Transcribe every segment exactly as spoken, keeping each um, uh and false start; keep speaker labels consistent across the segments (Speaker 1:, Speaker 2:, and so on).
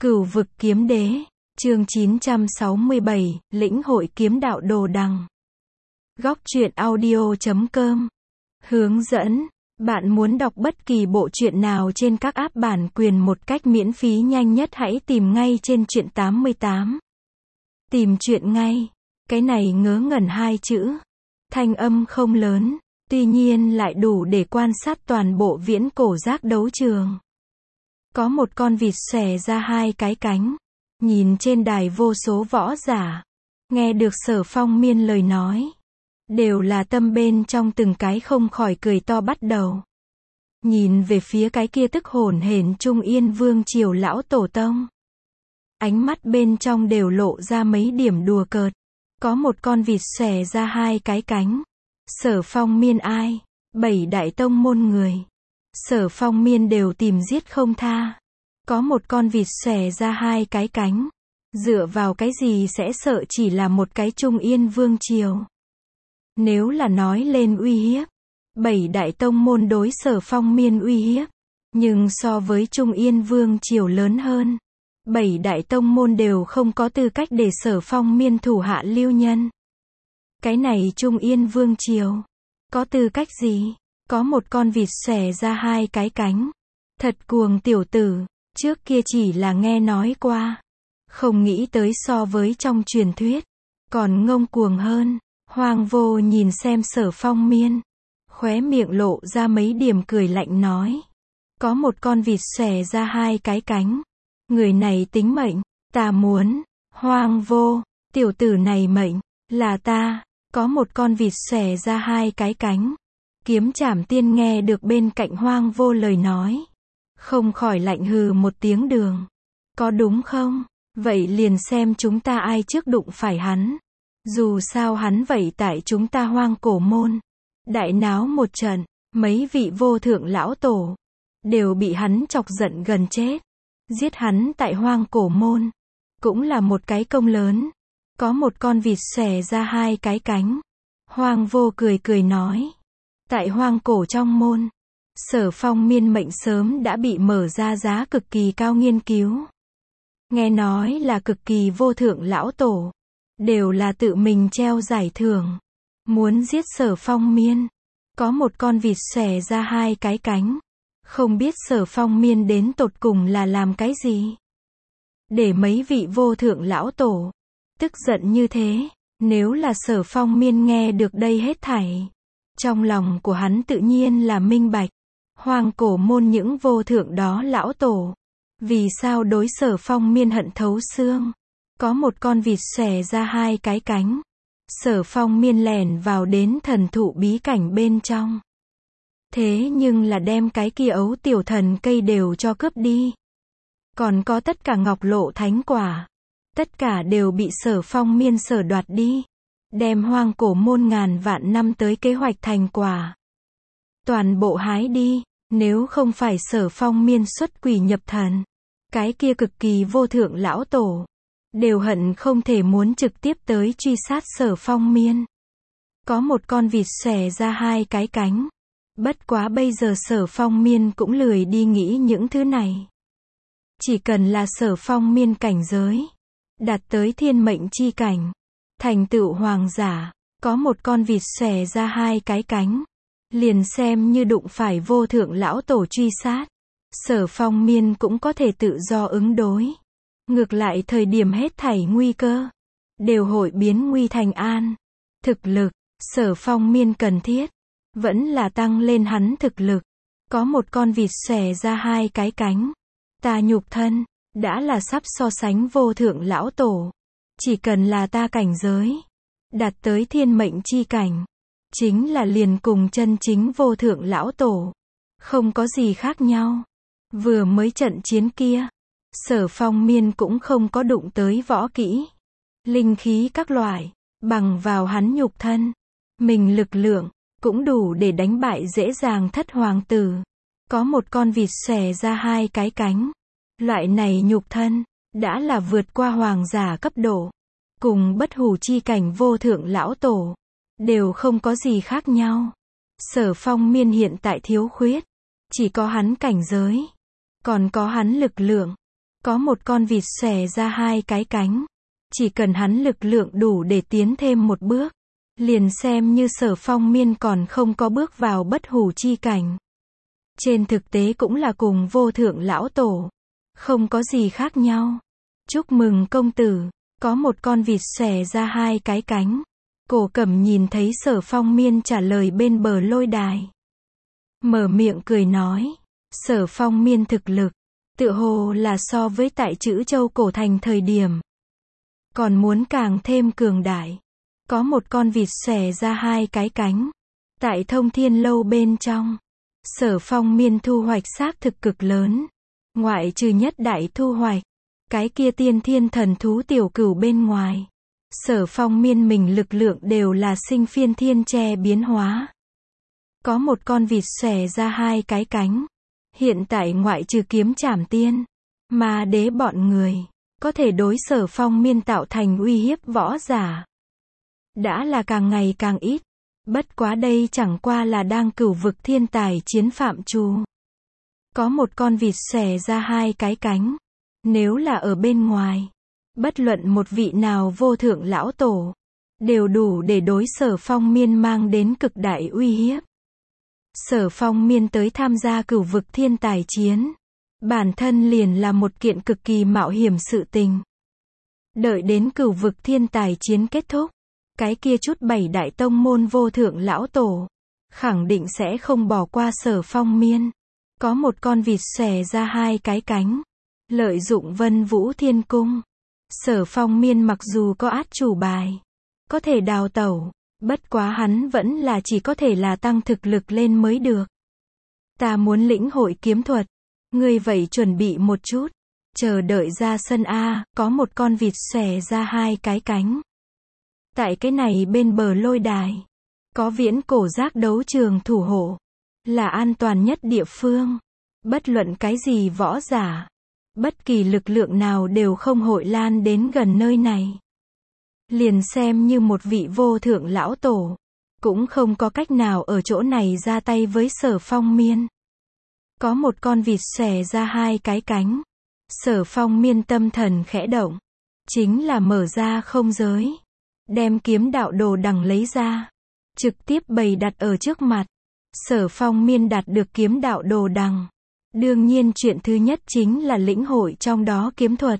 Speaker 1: Cửu vực kiếm đế, chương chín trăm sáu mươi bảy, lĩnh hội kiếm đạo đồ đằng. Góc truyện audio chấm com. Hướng dẫn, bạn muốn đọc bất kỳ bộ truyện nào trên các app bản quyền một cách miễn phí nhanh nhất hãy tìm ngay trên truyện tám mươi tám. Tìm truyện ngay. Cái này ngớ ngẩn hai chữ. Thanh âm không lớn, tuy nhiên lại đủ để quan sát toàn bộ viễn cổ giác đấu trường. Có một con vịt xòe ra hai cái cánh. Nhìn trên đài vô số võ giả. Nghe được Sở Phong Miên lời nói. Đều là tâm bên trong từng cái không khỏi cười to bắt đầu. Nhìn về phía cái kia tức hổn hển Trung Yên Vương Triều lão tổ tông. Ánh mắt bên trong đều lộ ra mấy điểm đùa cợt. Có một con vịt xòe ra hai cái cánh. Sở Phong Miên ai? Bảy đại tông môn người. Sở Phong Miên đều tìm giết không tha. Có một con vịt xòe ra hai cái cánh. Dựa vào cái gì sẽ sợ chỉ là một cái Trung Yên Vương Triều. Nếu là nói lên uy hiếp. Bảy đại tông môn đối Sở Phong Miên uy hiếp. Nhưng so với Trung Yên Vương Triều lớn hơn. Bảy đại tông môn đều không có tư cách để Sở Phong Miên thủ hạ lưu nhân. Cái này Trung Yên Vương Triều. Có tư cách gì? Có một con vịt xòe ra hai cái cánh. Thật cuồng tiểu tử. Trước kia chỉ là nghe nói qua. Không nghĩ tới so với trong truyền thuyết. Còn ngông cuồng hơn. Hoàng Vô nhìn xem Sở Phong Miên. Khóe miệng lộ ra mấy điểm cười lạnh nói. Có một con vịt xòe ra hai cái cánh. Người này tính mệnh. Ta muốn. Hoàng Vô. Tiểu tử này mệnh. Là ta. Có một con vịt xòe ra hai cái cánh. Kiếm Trảm Tiên nghe được bên cạnh Hoàng Vô lời nói. Không khỏi lạnh hừ một tiếng đường. Có đúng không? Vậy liền xem chúng ta ai trước đụng phải hắn. Dù sao hắn vậy tại chúng ta Hoang Cổ môn. Đại náo một trận. Mấy vị vô thượng lão tổ. Đều bị hắn chọc giận gần chết. Giết hắn tại Hoang Cổ môn. Cũng là một cái công lớn. Có một con vịt xòe ra hai cái cánh. Hoàng Vô cười cười nói. Tại Hoang Cổ trong môn. Sở Phong Miên mệnh sớm đã bị mở ra giá cực kỳ cao nghiên cứu. Nghe nói là cực kỳ vô thượng lão tổ. Đều là tự mình treo giải thưởng. Muốn giết Sở Phong Miên. Có một con vịt xòe ra hai cái cánh. Không biết Sở Phong Miên đến tột cùng là làm cái gì. Để mấy vị vô thượng lão tổ. Tức giận như thế. Nếu là Sở Phong Miên nghe được đây hết thảy. Trong lòng của hắn tự nhiên là minh bạch. Hoang Cổ môn những vô thượng đó lão tổ. Vì sao đối Sở Phong Miên hận thấu xương. Có một con vịt xòe ra hai cái cánh. Sở Phong Miên lẻn vào đến thần thụ bí cảnh bên trong. Thế nhưng là đem cái kia ấu tiểu thần cây đều cho cướp đi. Còn có tất cả ngọc lộ thánh quả. Tất cả đều bị Sở Phong Miên sở đoạt đi. Đem Hoang Cổ môn ngàn vạn năm tới kế hoạch thành quả. Toàn bộ hái đi. Nếu không phải Sở Phong Miên xuất quỷ nhập thần. Cái kia cực kỳ vô thượng lão tổ. Đều hận không thể muốn trực tiếp tới truy sát Sở Phong Miên. Có một con vịt xòe ra hai cái cánh. Bất quá bây giờ Sở Phong Miên cũng lười đi nghĩ những thứ này. Chỉ cần là Sở Phong Miên cảnh giới. Đạt tới thiên mệnh chi cảnh. Thành tựu hoàng giả. Có một con vịt xòe ra hai cái cánh. Liền xem như đụng phải vô thượng lão tổ truy sát. Sở Phong Miên cũng có thể tự do ứng đối. Ngược lại thời điểm hết thảy nguy cơ. Đều hội biến nguy thành an. Thực lực. Sở Phong Miên cần thiết. Vẫn là tăng lên hắn thực lực. Có một con vịt xòe ra hai cái cánh. Ta nhục thân. Đã là sắp so sánh vô thượng lão tổ. Chỉ cần là ta cảnh giới. Đạt tới thiên mệnh chi cảnh. Chính là liền cùng chân chính vô thượng lão tổ. Không có gì khác nhau. Vừa mới trận chiến kia. Sở Phong Miên cũng không có đụng tới võ kỹ. Linh khí các loại. Bằng vào hắn nhục thân. Mình lực lượng. Cũng đủ để đánh bại dễ dàng thất hoàng tử. Có một con vịt xòe ra hai cái cánh. Loại này nhục thân. Đã là vượt qua hoàng giả cấp độ. Cùng bất hủ chi cảnh vô thượng lão tổ. Đều không có gì khác nhau. Sở Phong Miên hiện tại thiếu khuyết. Chỉ có hắn cảnh giới. Còn có hắn lực lượng. Có một con vịt xòe ra hai cái cánh. Chỉ cần hắn lực lượng đủ để tiến thêm một bước, liền xem như Sở Phong Miên còn không có bước vào bất hủ chi cảnh. Trên thực tế cũng là cùng vô thượng lão tổ. Không có gì khác nhau. Chúc mừng công tử, có một con vịt xòe ra hai cái cánh. Cổ Cẩm nhìn thấy Sở Phong Miên trả lời bên bờ lôi đài. Mở miệng cười nói, Sở Phong Miên thực lực, tựa hồ là so với tại Trữ Châu cổ thành thời điểm. Còn muốn càng thêm cường đại. Có một con vịt xòe ra hai cái cánh. Tại Thông Thiên Lâu bên trong, Sở Phong Miên thu hoạch xác thực cực lớn. Ngoại trừ nhất đại thu hoạch, cái kia tiên thiên thần thú tiểu cửu bên ngoài. Sở Phong Miên mình lực lượng đều là sinh phiên thiên che biến hóa. Có một con vịt xòe ra hai cái cánh. Hiện tại ngoại trừ kiếm trảm tiên, ma đế bọn người, có thể đối Sở Phong Miên tạo thành uy hiếp võ giả. Đã là càng ngày càng ít. Bất quá đây chẳng qua là đang cửu vực thiên tài chiến phạm trù. Có một con vịt xòe ra hai cái cánh. Nếu là ở bên ngoài, bất luận một vị nào vô thượng lão tổ, đều đủ để đối Sở Phong Miên mang đến cực đại uy hiếp. Sở Phong Miên tới tham gia cửu vực thiên tài chiến, bản thân liền là một kiện cực kỳ mạo hiểm sự tình. Đợi đến cửu vực thiên tài chiến kết thúc, cái kia chút bảy đại tông môn vô thượng lão tổ, khẳng định sẽ không bỏ qua Sở Phong Miên. Có một con vịt xòe ra hai cái cánh, lợi dụng Vân Vũ Thiên Cung. Sở Phong Miên mặc dù có át chủ bài, có thể đào tẩu, bất quá hắn vẫn là chỉ có thể là tăng thực lực lên mới được. Ta muốn lĩnh hội kiếm thuật, ngươi vậy chuẩn bị một chút, chờ đợi ra sân A, có một con vịt xòe ra hai cái cánh. Tại cái này bên bờ lôi đài, có viễn cổ giác đấu trường thủ hộ, là an toàn nhất địa phương. Bất luận cái gì võ giả, bất kỳ lực lượng nào đều không hội lan đến gần nơi này. Liền xem như một vị vô thượng lão tổ, cũng không có cách nào ở chỗ này ra tay với Sở Phong Miên. Có một con vịt xòe ra hai cái cánh. Sở Phong Miên tâm thần khẽ động, chính là mở ra không giới, đem kiếm đạo đồ đằng lấy ra, trực tiếp bày đặt ở trước mặt. Sở Phong Miên đạt được kiếm đạo đồ đằng, đương nhiên chuyện thứ nhất chính là lĩnh hội trong đó kiếm thuật.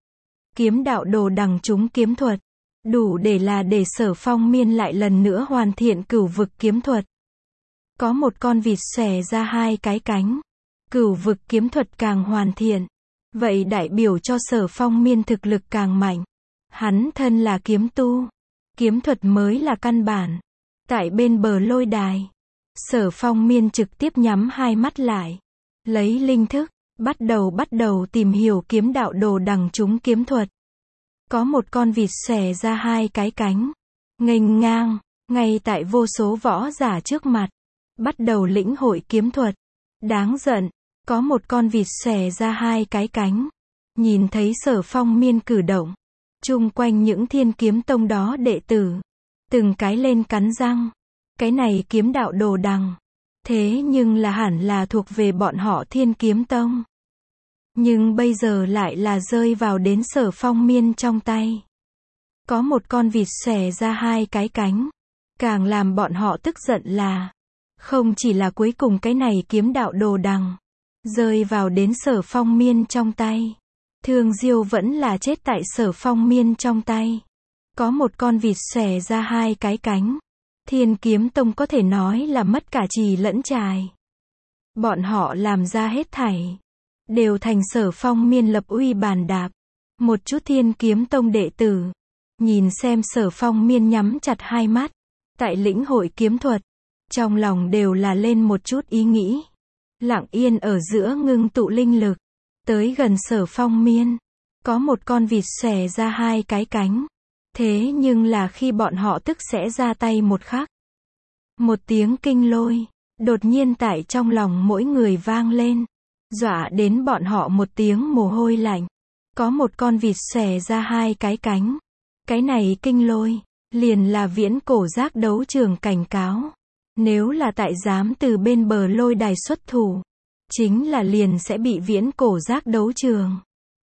Speaker 1: Kiếm đạo đồ đằng chúng kiếm thuật, đủ để là để Sở Phong Miên lại lần nữa hoàn thiện cửu vực kiếm thuật. Có một con vịt xòe ra hai cái cánh, cửu vực kiếm thuật càng hoàn thiện, vậy đại biểu cho Sở Phong Miên thực lực càng mạnh. Hắn thân là kiếm tu, kiếm thuật mới là căn bản. Tại bên bờ lôi đài, Sở Phong Miên trực tiếp nhắm hai mắt lại, lấy linh thức, bắt đầu bắt đầu tìm hiểu kiếm đạo đồ đằng chúng kiếm thuật. Có một con vịt xòe ra hai cái cánh, nghênh ngang, ngay tại vô số võ giả trước mặt, bắt đầu lĩnh hội kiếm thuật. Đáng giận, có một con vịt xòe ra hai cái cánh, nhìn thấy Sở Phong Miên cử động, chung quanh những Thiên Kiếm Tông đó đệ tử, từng cái lên cắn răng. Cái này kiếm đạo đồ đằng, thế nhưng là hẳn là thuộc về bọn họ Thiên Kiếm Tông. Nhưng bây giờ lại là rơi vào đến Sở Phong Miên trong tay. Có một con vịt xòe ra hai cái cánh. Càng làm bọn họ tức giận là, không chỉ là cuối cùng cái này kiếm đạo đồ đằng, rơi vào đến Sở Phong Miên trong tay. Thương Diêu vẫn là chết tại Sở Phong Miên trong tay. Có một con vịt xòe ra hai cái cánh. Thiên Kiếm Tông có thể nói là mất cả trì lẫn trài. Bọn họ làm ra hết thảy, đều thành Sở Phong Miên lập uy bàn đạp. Một chút Thiên Kiếm Tông đệ tử, nhìn xem Sở Phong Miên nhắm chặt hai mắt, tại lĩnh hội kiếm thuật, trong lòng đều là lên một chút ý nghĩ. Lặng yên ở giữa ngưng tụ linh lực, tới gần Sở Phong Miên. Có một con vịt xòe ra hai cái cánh. Thế nhưng là khi bọn họ tức sẽ ra tay một khắc, một tiếng kinh lôi, đột nhiên tại trong lòng mỗi người vang lên, dọa đến bọn họ một tiếng mồ hôi lạnh. Có một con vịt xòe ra hai cái cánh. Cái này kinh lôi, liền là viễn cổ giác đấu trường cảnh cáo. Nếu là tại dám từ bên bờ lôi đài xuất thủ, chính là liền sẽ bị viễn cổ giác đấu trường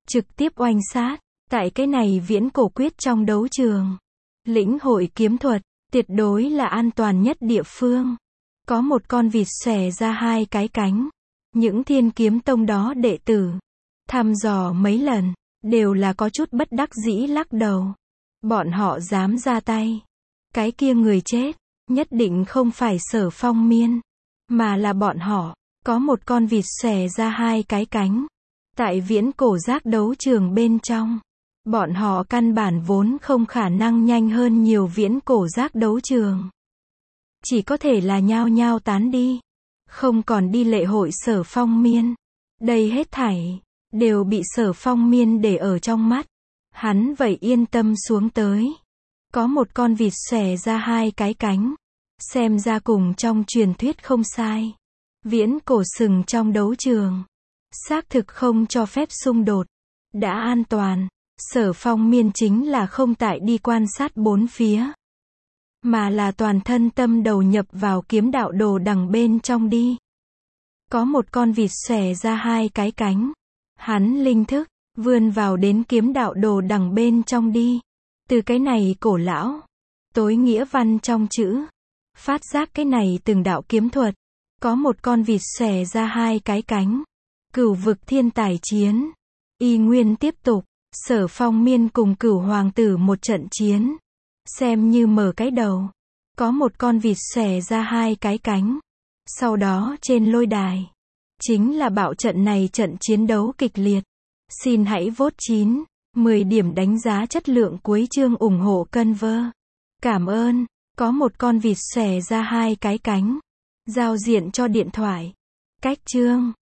Speaker 1: trực tiếp oanh sát. Tại cái này viễn cổ quyết trong đấu trường, lĩnh hội kiếm thuật, tuyệt đối là an toàn nhất địa phương. Có một con vịt xòe ra hai cái cánh. Những Thiên Kiếm Tông đó đệ tử, thăm dò mấy lần, đều là có chút bất đắc dĩ lắc đầu. Bọn họ dám ra tay. Cái kia người chết, nhất định không phải Sở Phong Miên, mà là bọn họ. Có một con vịt xòe ra hai cái cánh. Tại viễn cổ giác đấu trường bên trong, bọn họ căn bản vốn không khả năng nhanh hơn nhiều viễn cổ giác đấu trường. Chỉ có thể là nhao nhao tán đi. Không còn đi lệ hội Sở Phong Miên. Đây hết thảy, đều bị Sở Phong Miên để ở trong mắt. Hắn vậy yên tâm xuống tới. Có một con vịt xòe ra hai cái cánh. Xem ra cùng trong truyền thuyết không sai. Viễn cổ sừng trong đấu trường. Xác thực không cho phép xung đột. Đã an toàn. Sở Phong Miên chính là không tại đi quan sát bốn phía, mà là toàn thân tâm đầu nhập vào kiếm đạo đồ đằng bên trong đi. Có một con vịt xòe ra hai cái cánh. Hắn linh thức, vươn vào đến kiếm đạo đồ đằng bên trong đi. Từ cái này cổ lão, tối nghĩa văn trong chữ, phát giác cái này từng đạo kiếm thuật. Có một con vịt xòe ra hai cái cánh. Cửu vực thiên tài chiến. Y nguyên tiếp tục. Sở Phong Miên cùng Cửu hoàng tử một trận chiến. Xem như mở cái đầu. Có một con vịt xòe ra hai cái cánh. Sau đó trên lôi đài, chính là bạo trận này trận chiến đấu kịch liệt. Xin hãy vote chín, mười điểm đánh giá chất lượng cuối chương ủng hộ cân vơ. Cảm ơn. Có một con vịt xòe ra hai cái cánh. Giao diện cho điện thoại. Cách chương.